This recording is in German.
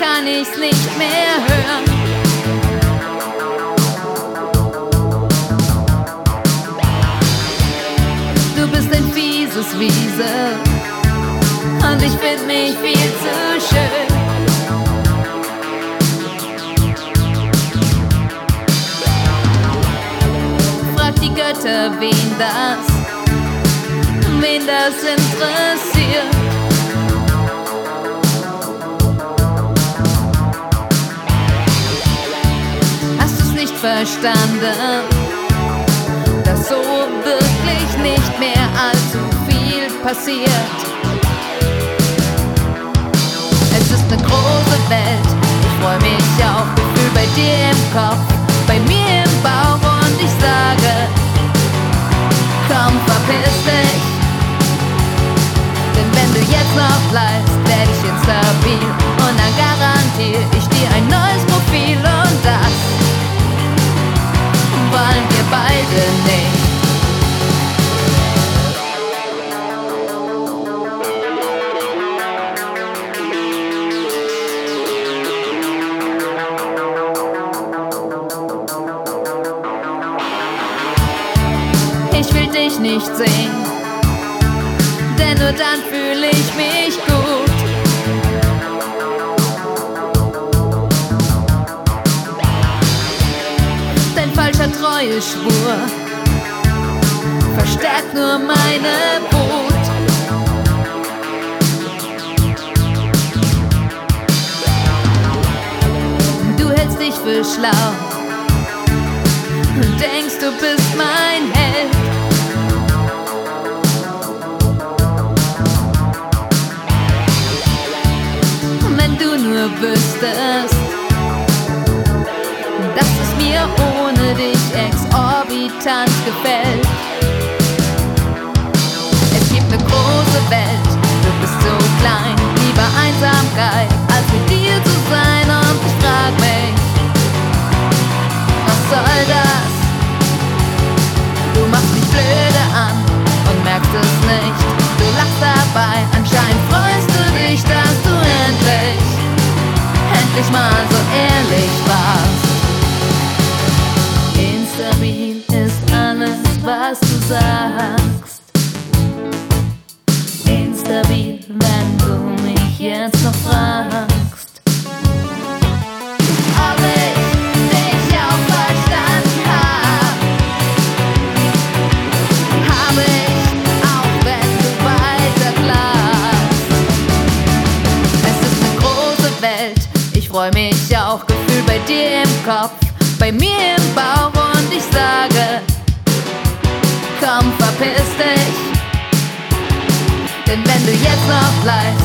kann ich's nicht mehr hören. Du bist ein fieses Wiesel und ich find mich viel zu schön. Frag die Götter, wen das interessiert. Hast du's nicht verstanden, dass so wirklich nicht mehr allzu viel passiert? Es ist eine große Welt, ich freu mich auf Gefühl bei dir im Kopf, bei mir im Bauch und ich sage, komm, verpiss dich. Denn wenn du jetzt noch bleibst, werd ich instabil und dann garantiere ich dir ein neues Profil und das wollen wir beide nicht. Ich will dich nicht sehen, denn nur dann fühle ich mich gut. Dein falscher Treueschwur verstärkt nur meine Wut. Du hältst dich für schlau und denkst, du bist mein Held. Wenn du nur wüsstest, dass es mir ohne dich exorbitant gefällt. Es gibt eine große Welt, du bist so klein, lieber Einsamkeit, als mit dir zu sein. Und ich frag mich, was soll das? Du machst mich blöde an und merkst es nicht. Du lachst dabei, anscheinend freust du dich, dass du endlich mal so ehrlich warst. Instabil ist alles, was du sagst. Instabil, wenn du mich jetzt noch fragst, ob ich dich auch verstanden hab. Habe ich, auch wenn du weiter klagst. Es ist eine große Welt, ich freu mich auch Gefühl bei dir im Kopf, bei mir im Bauch und ich sage, komm, verpiss dich. Denn wenn du jetzt noch bleibst,